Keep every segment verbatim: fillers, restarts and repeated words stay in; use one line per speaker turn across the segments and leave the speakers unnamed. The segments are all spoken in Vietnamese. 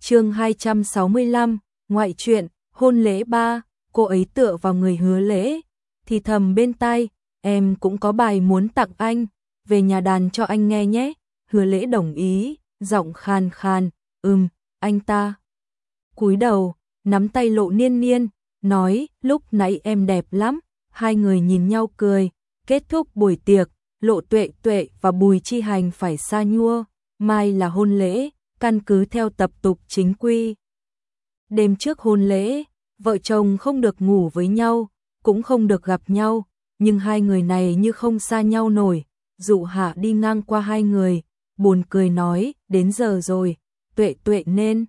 Chương hai trăm sáu mươi lăm, ngoại truyện, hôn lễ ba. Cô ấy tựa vào người Hứa Lễ, thì thầm bên tai, em cũng có bài muốn tặng anh, về nhà đàn cho anh nghe nhé. Hứa Lễ đồng ý, giọng khàn khàn, ừm, anh ta. Cúi đầu, nắm tay Lộ Niên Niên, nói, lúc nãy em đẹp lắm. Hai người nhìn nhau cười. Kết thúc buổi tiệc, Lộ Tuệ Tuệ và Bùi Chi Hành phải sa nhua, mai là hôn lễ, căn cứ theo tập tục chính quy. Đêm trước hôn lễ, vợ chồng không được ngủ với nhau, cũng không được gặp nhau, nhưng hai người này như không xa nhau nổi. Dụ Hạ đi ngang qua hai người, buồn cười nói, đến giờ rồi, Tuệ Tuệ nên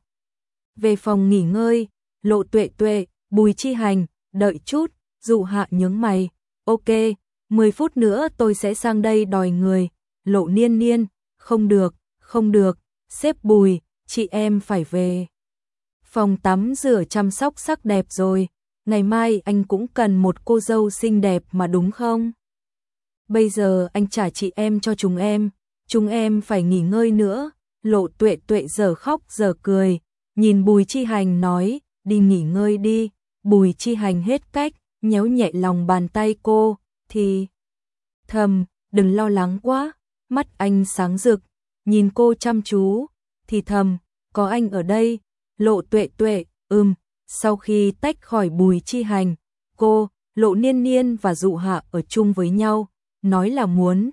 về phòng nghỉ ngơi. Lộ Tuệ Tuệ, Bùi Chi Hành, đợi chút. Dụ Hạ nhướng mày, ok, mười phút nữa tôi sẽ sang đây đòi người. Lộ Niên Niên, không được, không được, sếp Bùi, chị em phải về phòng tắm rửa chăm sóc sắc đẹp rồi, ngày mai anh cũng cần một cô dâu xinh đẹp mà đúng không? Bây giờ anh trả chị em cho chúng em, chúng em phải nghỉ ngơi nữa. Lộ Tuệ Tuệ giờ khóc giờ cười, nhìn Bùi Chi Hành nói, đi nghỉ ngơi đi. Bùi Chi Hành hết cách, nhéo nhẹ lòng bàn tay cô, thì thầm, đừng lo lắng quá. Mắt anh sáng rực, nhìn cô chăm chú, thì thầm, có anh ở đây. Lộ Tuệ Tuệ, ừm. Sau khi tách khỏi Bùi Chi Hành, cô, Lộ Niên Niên và Dụ Hạ ở chung với nhau, nói là muốn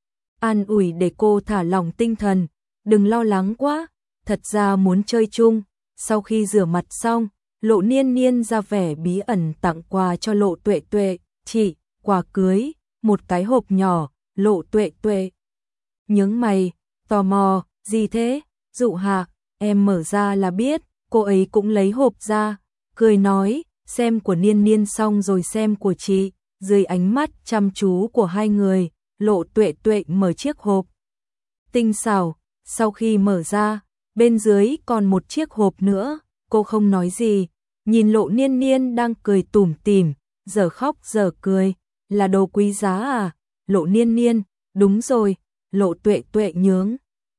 an ủi để cô thả lỏng tinh thần, đừng lo lắng quá, thật ra muốn chơi chung. Sau khi rửa mặt xong, Lộ Niên Niên ra vẻ bí ẩn tặng quà cho Lộ Tuệ Tuệ, chị, quà cưới, một cái hộp nhỏ. Lộ Tuệ Tuệ nhướng mày, tò mò, gì thế? Dụ Hạ, em mở ra là biết. Cô ấy cũng lấy hộp ra, cười nói, xem của Niên Niên xong rồi xem của chị. Dưới ánh mắt chăm chú của hai người, Lộ Tuệ Tuệ mở chiếc hộp tinh xảo. Sau khi mở ra, bên dưới còn một chiếc hộp nữa. Cô không nói gì, nhìn Lộ Niên Niên đang cười tủm tỉm, giờ khóc giờ cười, là đồ quý giá à? Lộ Niên Niên, đúng rồi. Lộ Tuệ Tuệ nhướng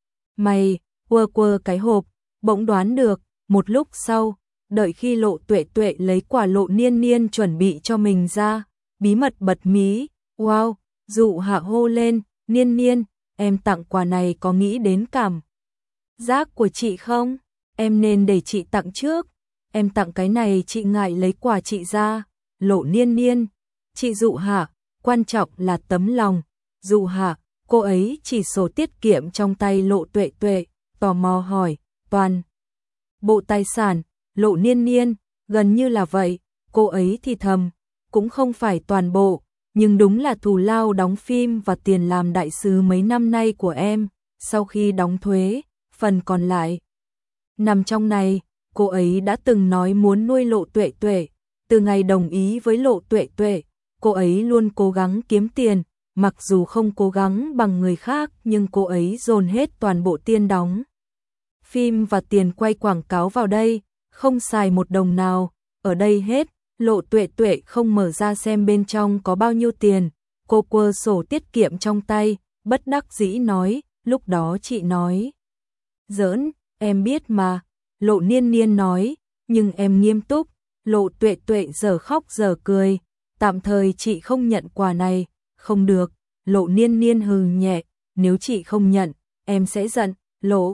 mày, quơ quơ cái hộp, bỗng đoán được. Một lúc sau, đợi khi Lộ Tuệ Tuệ lấy quả Lộ Niên Niên chuẩn bị cho mình ra, bí mật bật mí, wow. Dụ Hạ hô lên, Niên Niên, em tặng quà này có nghĩ đến cảm giác của chị không? Em nên để chị tặng trước. Em tặng cái này chị ngại lấy quà chị ra. Lộ Niên Niên, chị Dụ Hạ, quan trọng là tấm lòng. Dụ Hạ, cô ấy chỉ sổ tiết kiệm trong tay Lộ Tuệ Tuệ, tò mò hỏi, toàn bộ tài sản? Lộ Niên Niên, gần như là vậy. Cô ấy thì thầm, cũng không phải toàn bộ, nhưng đúng là thù lao đóng phim và tiền làm đại sứ mấy năm nay của em. Sau khi đóng thuế, phần còn lại nằm trong này. Cô ấy đã từng nói muốn nuôi Lộ Tuệ Tuệ. Từ ngày đồng ý với Lộ Tuệ Tuệ, cô ấy luôn cố gắng kiếm tiền, mặc dù không cố gắng bằng người khác, nhưng cô ấy dồn hết toàn bộ tiền đóng phim và tiền quay quảng cáo vào đây, không xài một đồng nào ở đây hết. Lộ Tuệ Tuệ không mở ra xem bên trong có bao nhiêu tiền, cô quơ sổ tiết kiệm trong tay, bất đắc dĩ nói, lúc đó chị nói giỡn, em biết mà. Lộ Niên Niên nói, nhưng em nghiêm túc. Lộ Tuệ Tuệ giờ khóc giờ cười, tạm thời chị không nhận quà này. Không được. Lộ Niên Niên hừ nhẹ, nếu chị không nhận, em sẽ giận. Lộ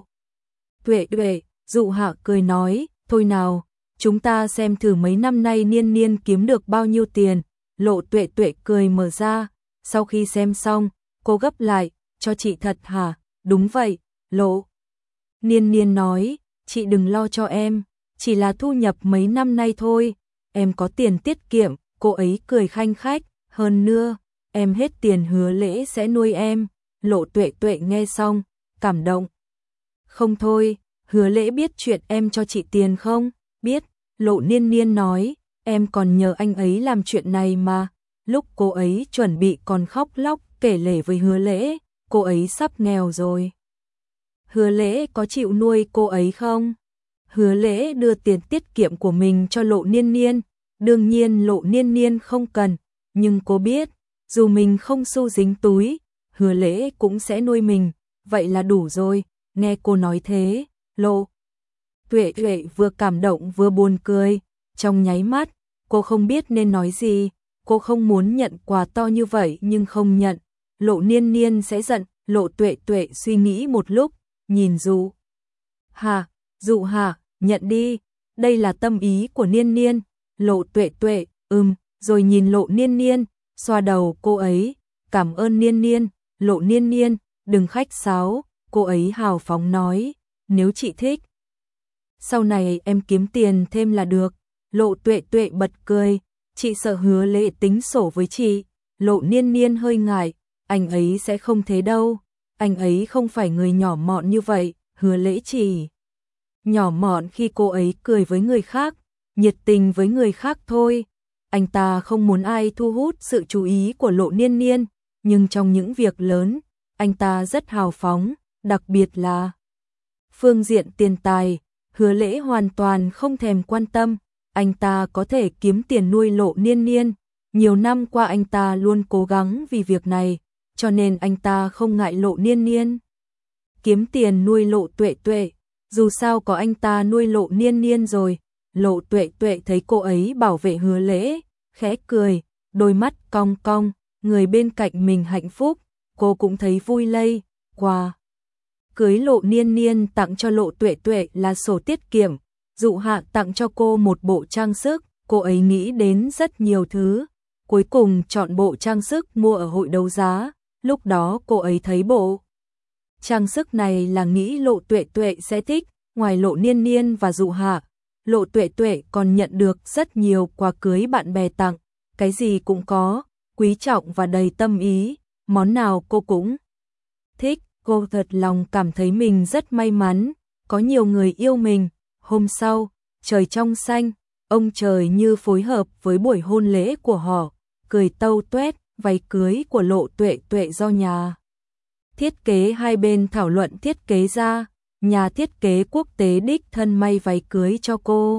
Tuệ Tuệ, Dụ Hạ cười nói, thôi nào, chúng ta xem thử mấy năm nay Niên Niên kiếm được bao nhiêu tiền. Lộ Tuệ Tuệ cười mở ra, sau khi xem xong, cô gấp lại, cho chị thật hả? Đúng vậy. Lộ Niên Niên nói, chị đừng lo cho em, chỉ là thu nhập mấy năm nay thôi, em có tiền tiết kiệm. Cô ấy cười khanh khách, hơn nữa, em hết tiền Hứa Lễ sẽ nuôi em. Lộ Tuệ Tuệ nghe xong, cảm động không thôi. Hứa Lễ biết chuyện em cho chị tiền không? Biết. Lộ Niên Niên nói, em còn nhờ anh ấy làm chuyện này mà. Lúc cô ấy chuẩn bị còn khóc lóc kể lể với Hứa Lễ, cô ấy sắp nghèo rồi. Hứa Lễ có chịu nuôi cô ấy không? Hứa Lễ đưa tiền tiết kiệm của mình cho Lộ Niên Niên, đương nhiên Lộ Niên Niên không cần, nhưng cô biết, dù mình không xu dính túi, Hứa Lễ cũng sẽ nuôi mình, vậy là đủ rồi. Nghe cô nói thế, Lộ Tuệ Tuệ vừa cảm động vừa buồn cười, trong nháy mắt, cô không biết nên nói gì, cô không muốn nhận quà to như vậy nhưng không nhận, Lộ Niên Niên sẽ giận, Lộ Tuệ Tuệ suy nghĩ một lúc, nhìn Dụ Hạ, Dụ Hạ, nhận đi, đây là tâm ý của Niên Niên, Lộ Tuệ Tuệ, ừm, rồi nhìn Lộ Niên Niên, xoa đầu cô ấy, cảm ơn Niên Niên, Lộ Niên Niên, đừng khách sáo, cô ấy hào phóng nói, nếu chị thích. Sau này em kiếm tiền thêm là được, Lộ Tuệ Tuệ bật cười, chị sợ Hứa Lễ tính sổ với chị, Lộ Niên Niên hơi ngại, anh ấy sẽ không thế đâu, anh ấy không phải người nhỏ mọn như vậy, Hứa Lễ chỉ nhỏ mọn khi cô ấy cười với người khác, nhiệt tình với người khác thôi. Anh ta không muốn ai thu hút sự chú ý của Lộ Niên Niên, nhưng trong những việc lớn, anh ta rất hào phóng, đặc biệt là phương diện tiền tài, Hứa Lễ hoàn toàn không thèm quan tâm, anh ta có thể kiếm tiền nuôi Lộ Niên Niên, nhiều năm qua anh ta luôn cố gắng vì việc này, cho nên anh ta không ngại Lộ Niên Niên kiếm tiền nuôi Lộ Tuệ Tuệ, dù sao có anh ta nuôi Lộ Niên Niên rồi. Lộ Tuệ Tuệ thấy cô ấy bảo vệ Hứa Lễ, khẽ cười, đôi mắt cong cong, người bên cạnh mình hạnh phúc, cô cũng thấy vui lây, quà cưới Lộ Niên Niên tặng cho Lộ Tuệ Tuệ là sổ tiết kiệm, Dụ Hạ tặng cho cô một bộ trang sức, cô ấy nghĩ đến rất nhiều thứ, cuối cùng chọn bộ trang sức mua ở hội đấu giá, lúc đó cô ấy thấy bộ trang sức này là nghĩ Lộ Tuệ Tuệ sẽ thích, ngoài Lộ Niên Niên và Dụ Hạ, Lộ Tuệ Tuệ còn nhận được rất nhiều quà cưới bạn bè tặng, cái gì cũng có, quý trọng và đầy tâm ý, món nào cô cũng thích, cô thật lòng cảm thấy mình rất may mắn, có nhiều người yêu mình. Hôm sau, trời trong xanh, ông trời như phối hợp với buổi hôn lễ của họ, cười tâu tuét, váy cưới của Lộ Tuệ Tuệ do nhà thiết kế hai bên thảo luận thiết kế ra, nhà thiết kế quốc tế đích thân may váy cưới cho cô.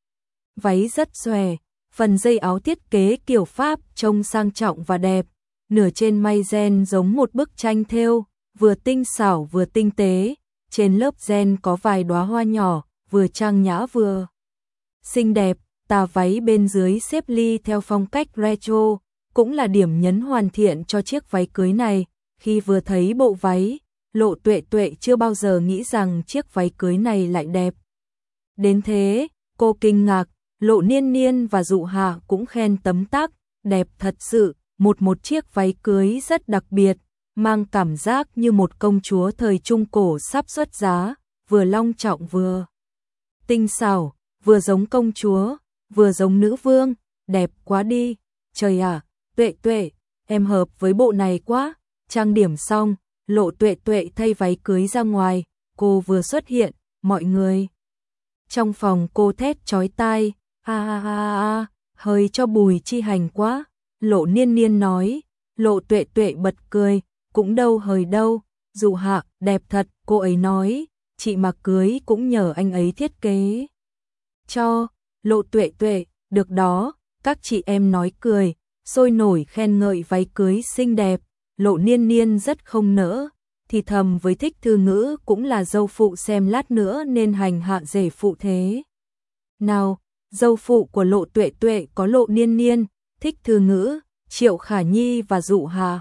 Váy rất xòe, phần dây áo thiết kế kiểu Pháp trông sang trọng và đẹp, nửa trên may ren giống một bức tranh thêu, vừa tinh xảo vừa tinh tế, trên lớp ren có vài đóa hoa nhỏ, vừa trang nhã vừa xinh đẹp, tà váy bên dưới xếp ly theo phong cách retro, cũng là điểm nhấn hoàn thiện cho chiếc váy cưới này. Khi vừa thấy bộ váy, Lộ Tuệ Tuệ chưa bao giờ nghĩ rằng chiếc váy cưới này lại đẹp đến thế, cô kinh ngạc, Lộ Niên Niên và Dụ Hạ cũng khen tấm tắc, đẹp thật sự, một một chiếc váy cưới rất đặc biệt, mang cảm giác như một công chúa thời Trung Cổ sắp xuất giá, vừa long trọng vừa tinh xảo, vừa giống công chúa, vừa giống nữ vương, đẹp quá đi, trời ạ, Tuệ Tuệ, em hợp với bộ này quá. Trang điểm xong, Lộ Tuệ Tuệ thay váy cưới ra ngoài, cô vừa xuất hiện, mọi người trong phòng cô thét chói tai, a a a a, hơi cho Bùi Chi Hành quá, Lộ Niên Niên nói, Lộ Tuệ Tuệ bật cười, cũng đâu hời đâu, Dụ Hạ, đẹp thật, cô ấy nói, chị mặc cưới cũng nhờ anh ấy thiết kế cho, Lộ Tuệ Tuệ, được đó, các chị em nói cười, sôi nổi khen ngợi váy cưới xinh đẹp. Lộ Niên Niên rất không nỡ, thì thầm với Thích Thư Ngữ cũng là dâu phụ xem lát nữa nên hành hạ rể phụ thế. Nào, dâu phụ của Lộ Tuệ Tuệ có Lộ Niên Niên, Thích Thư Ngữ, Triệu Khả Nhi và Dụ Hạ.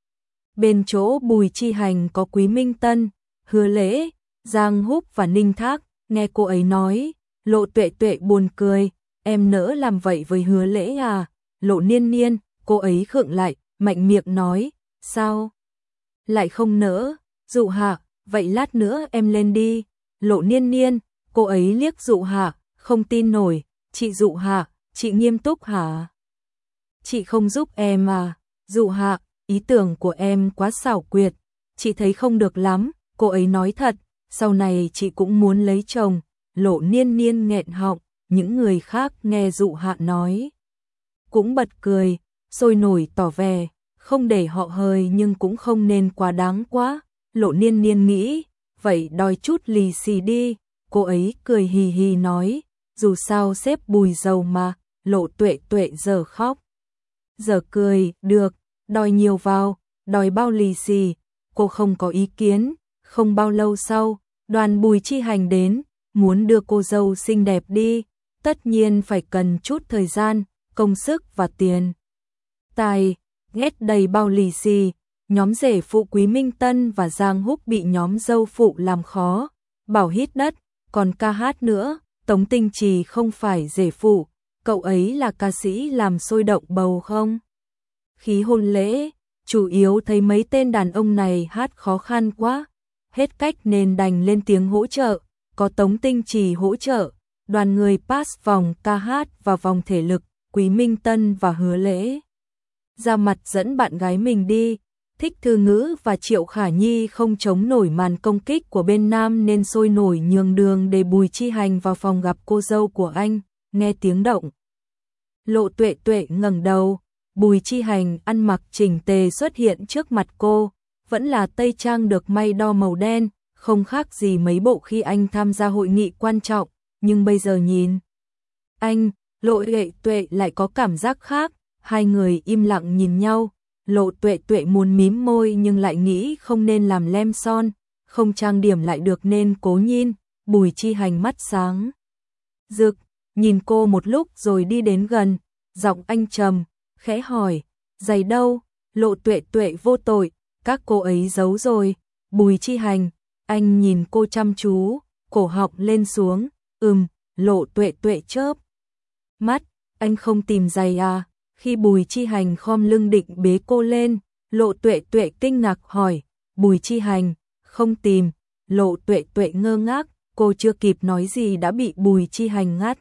Bên chỗ Bùi Chi Hành có Quý Minh Tân, Hứa Lễ, Giang Húc và Ninh Thác, nghe cô ấy nói, Lộ Tuệ Tuệ buồn cười, em nỡ làm vậy với Hứa Lễ à? Lộ Niên Niên, cô ấy khựng lại, mạnh miệng nói, sao? Lại không nỡ, Dụ Hạ, vậy lát nữa em lên đi. Lộ Niên Niên, cô ấy liếc Dụ Hạ, không tin nổi, chị Dụ Hạ, chị nghiêm túc hả? Chị không giúp em à? Dụ Hạ, ý tưởng của em quá xảo quyệt, chị thấy không được lắm, cô ấy nói thật, sau này chị cũng muốn lấy chồng. Lộ Niên Niên nghẹn họng, những người khác nghe Dụ Hạ nói cũng bật cười, sôi nổi tỏ vẻ, không để họ hơi nhưng cũng không nên quá đáng quá. Lộ Niên Niên nghĩ, vậy đòi chút lì xì đi, cô ấy cười hì hì nói, dù sao sếp Bùi giàu mà. Lộ Tuệ Tuệ giờ khóc giờ cười, được, đòi nhiều vào, đòi bao lì xì, cô không có ý kiến. Không bao lâu sau, đoàn Bùi Chi Hành đến, muốn đưa cô dâu xinh đẹp đi, tất nhiên phải cần chút thời gian, công sức và tiền. Tài, ghét đầy bao lì xì, nhóm rể phụ Quý Minh Tân và Giang Húc bị nhóm dâu phụ làm khó, bảo hít đất, còn ca hát nữa. Tống Tinh Trì không phải rể phụ, cậu ấy là ca sĩ làm sôi động bầu không khí hôn lễ, chủ yếu thấy mấy tên đàn ông này hát khó khăn quá, hết cách nên đành lên tiếng hỗ trợ, có Tống Tinh Trì hỗ trợ, đoàn người pass vòng ca hát và vòng thể lực, Quý Minh Tân và Hứa Lễ ra mặt dẫn bạn gái mình đi. Thích Thư Ngữ và Triệu Khả Nhi không chống nổi màn công kích của bên nam nên sôi nổi nhường đường để Bùi Chi Hành vào phòng gặp cô dâu của anh, nghe tiếng động. Lộ Tuệ Tuệ ngẩng đầu, Bùi Chi Hành ăn mặc chỉnh tề xuất hiện trước mặt cô, vẫn là tây trang được may đo màu đen, không khác gì mấy bộ khi anh tham gia hội nghị quan trọng, nhưng bây giờ nhìn anh, Lộ Tuệ Tuệ lại có cảm giác khác, hai người im lặng nhìn nhau. Lộ Tuệ Tuệ muốn mím môi nhưng lại nghĩ không nên làm lem son, không trang điểm lại được nên cố nhìn. Bùi Chi Hành mắt sáng rực, nhìn cô một lúc rồi đi đến gần, giọng anh trầm, khẽ hỏi, giày đâu? Lộ Tuệ Tuệ vô tội, các cô ấy giấu rồi. Bùi Chi Hành, anh nhìn cô chăm chú, cổ họng lên xuống, ừm. Lộ Tuệ Tuệ chớp mắt, anh không tìm giày à? Khi Bùi Chi Hành khom lưng định bế cô lên, Lộ Tuệ Tuệ kinh ngạc hỏi, Bùi Chi Hành, không tìm. Lộ Tuệ Tuệ ngơ ngác, cô chưa kịp nói gì đã bị Bùi Chi Hành ngắt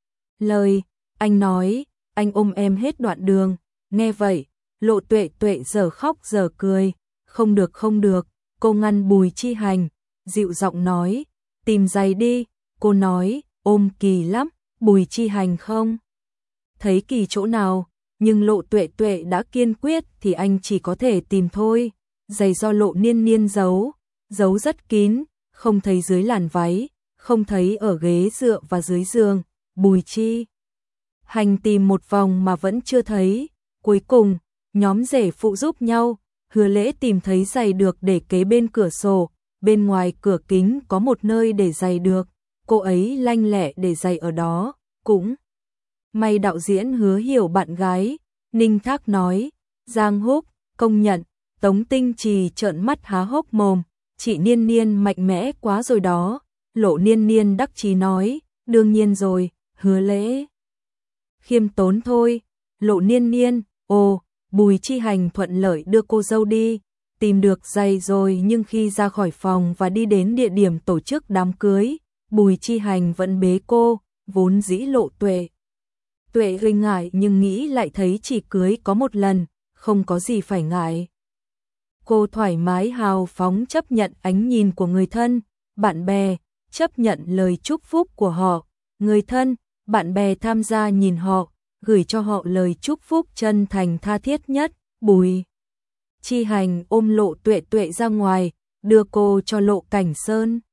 lời. Anh nói, anh ôm em hết đoạn đường. Nghe vậy, Lộ Tuệ Tuệ giờ khóc giờ cười, không được không được, cô ngăn Bùi Chi Hành, dịu giọng nói, tìm giày đi. Cô nói, ôm kỳ lắm. Bùi Chi Hành không thấy kỳ chỗ nào, nhưng Lộ Tuệ Tuệ đã kiên quyết thì anh chỉ có thể tìm thôi. Giày do Lộ Niên Niên giấu, giấu rất kín, không thấy dưới làn váy, không thấy ở ghế dựa và dưới giường. Bùi Chi Hành tìm một vòng mà vẫn chưa thấy. Cuối cùng, nhóm rể phụ giúp nhau, Hứa Lễ tìm thấy giày được để kế bên cửa sổ, bên ngoài cửa kính có một nơi để giày được. Cô ấy lanh lẹ để giày ở đó, cũng may đạo diễn Hứa hiểu bạn gái. Ninh Thác nói, Giang Húc công nhận. Tống Tinh Trì trợn mắt há hốc mồm, chị Niên Niên mạnh mẽ quá rồi đó. Lộ Niên Niên đắc chí nói, đương nhiên rồi. Hứa Lễ khiêm tốn thôi. Lộ Niên Niên, ồ. Bùi Chi Hành thuận lợi đưa cô dâu đi, tìm được giày rồi, nhưng khi ra khỏi phòng và đi đến địa điểm tổ chức đám cưới, Bùi Chi Hành vẫn bế cô. Vốn dĩ Lộ Tuệ Tuệ hơi ngại nhưng nghĩ lại thấy chỉ cưới có một lần, không có gì phải ngại. Cô thoải mái hào phóng chấp nhận ánh nhìn của người thân, bạn bè, chấp nhận lời chúc phúc của họ. Người thân, bạn bè tham gia nhìn họ, gửi cho họ lời chúc phúc chân thành tha thiết nhất. Bùi Chi Hành ôm Lộ Tuệ Tuệ ra ngoài, đưa cô cho Lộ Cảnh Sơn.